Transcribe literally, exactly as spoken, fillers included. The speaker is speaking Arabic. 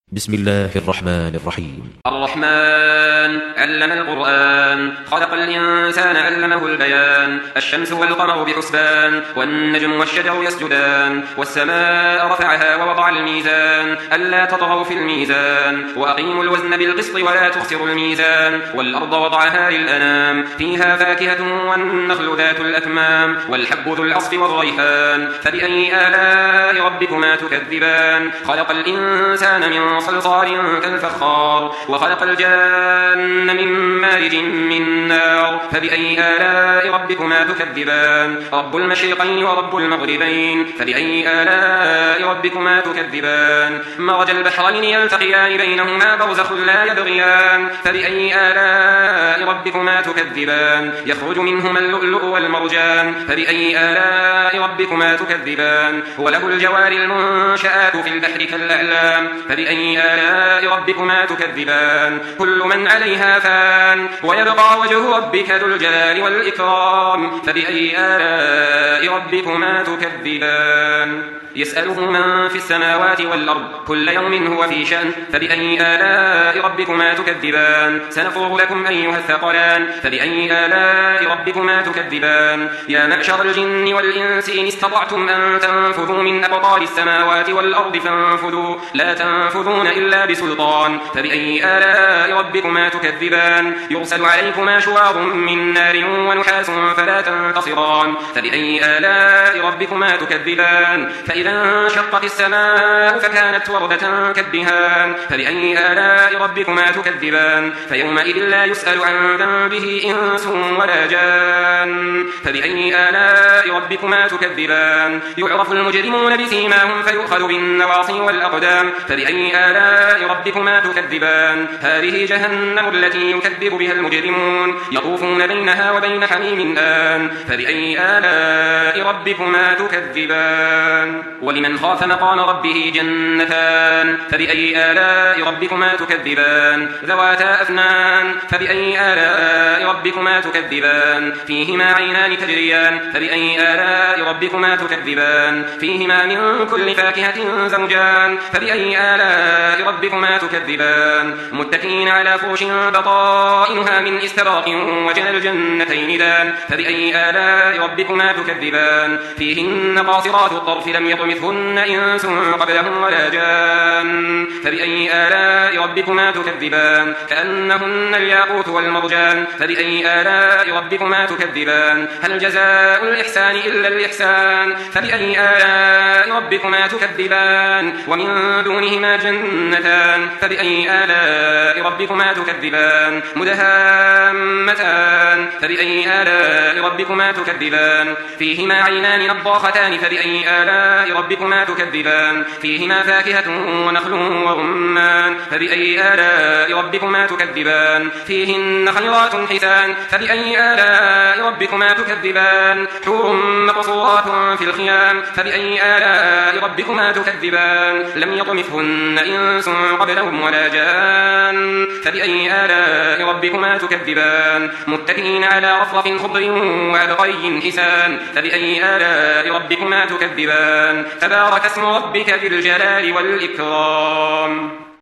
بسم الله الرحمن الرحيم. الرحمن علم القرآن خلق الإنسان علمه البيان. الشمس والقمر بحسبان والنجم والشجر يسجدان والسماء رفعها ووضع الميزان ألا تطغوا في الميزان وأقيموا الوزن بالقسط ولا تخسروا الميزان والأرض وضعها للأنام فيها فاكهة والنخل ذات الأكمام والحب ذو العصف والريحان فبأي آلاء ربكما تكذبان. خلق الإنسان من صلصال كالفخار وخلق الجان من مارج من نار فبأي آلاء ربكما تكذبان. رب المشرقين ورب المغربين فبأي آلاء ربكما تكذبان. مرج البحرين يلتقيان بينهما برزخ لا يبغيان فبأي آلاء ربكما تكذبان. يخرج منهما اللؤلؤ والمرجان فبأي آلاء ربكما تكذبان. وله الجوار المنشآت في البحر كالأعلام فبأي آلاء ربكما تكذبان. كل من عليها فان ويبقى وجه ربك ذو الجلال والإكرام فبأي آلاء ربكما تكذبان. يسأله من في السماوات والأرض كل يوم هو في شأن فبأي آلاء ربكما تكذبان. سنفرغ لكم أيها الثقلان فبأي آلاء ربكما تكذبان. يا معشر الجن والإنس إن استطعتم أن تنفذوا من أقطار السماوات والأرض فانفذوا لا تنفذون إلا بسلطان فبأي آلاء ربكما تكذبان. يرسل عليكما شواظ من نار ونحاس فلا تنتصران فبأي آلاء ربكما تكذبان. فإذا انشقت السماء فكانت وردة كالدهان فبأي آلاء ربكما تكذبان. فيومئذ لا يسأل عن ذنبه إنس ولا جان فبأي آلاء ربكما تكذبان. يعرف المجرمون بسيماهم فيؤخذ بالنواصي والأقدام فبأي آلاء ربكما تكذبان. هذه جهنم التي يكذب بها المجرمون يطوفون بينها وبين حميم آن فبأي آلاء ربكما تكذبان. ولمن خاف مقام ربه جنتان فبأي آلاء ربكما تكذبان. ذواتا أفنان فبأي آلاء ربكما تكذبان. فيهما عينان تجريان فبأي آلاء ربكما تكذبان. فيهما من كل فاكهة زوجان فبأي آلاء ربكما تكذبان. متكئين على فرش بطائنها من استبرق وجنى الجنتين دان فبأي آلاء ربكما تكذبان. فيهن قاصرات الطرف لم يطمثهن إنس قبلهم ولا جان فبأي آلاء ربكما تكذبان. كأنهن الياقوت والمرجان فبأي آلاء ربكما تكذبان. هل جزاء الإحسان إلا الإحسان فبأي آلاء ربكما تكذبان. ومن دونهما جنتان فبأي آلاء ربكما تكذبان. مدهامتان فبأي آلاء ربكما تكذبان. فيهما عينان نضاختان فبأي آلاء ربكما تكذبان. فيهما فاكهة ونخل ورمان فبأي آلاء ربكما تكذبان. فيهن خيرات حسان فبأي آلاء ربكما تكذبان. حور مقصورات في الخيام فبأي آلاء ربكما تكذبان. لم يطمثهن إنس قبلهم ولا جان فبأي آلاء ربكما تكذبان. متكئين على رفرف خضر وعبقري حسان فبأي آلاء ربكما تكذبان. تبارك اسم ربك ذي الجلال والإكرام.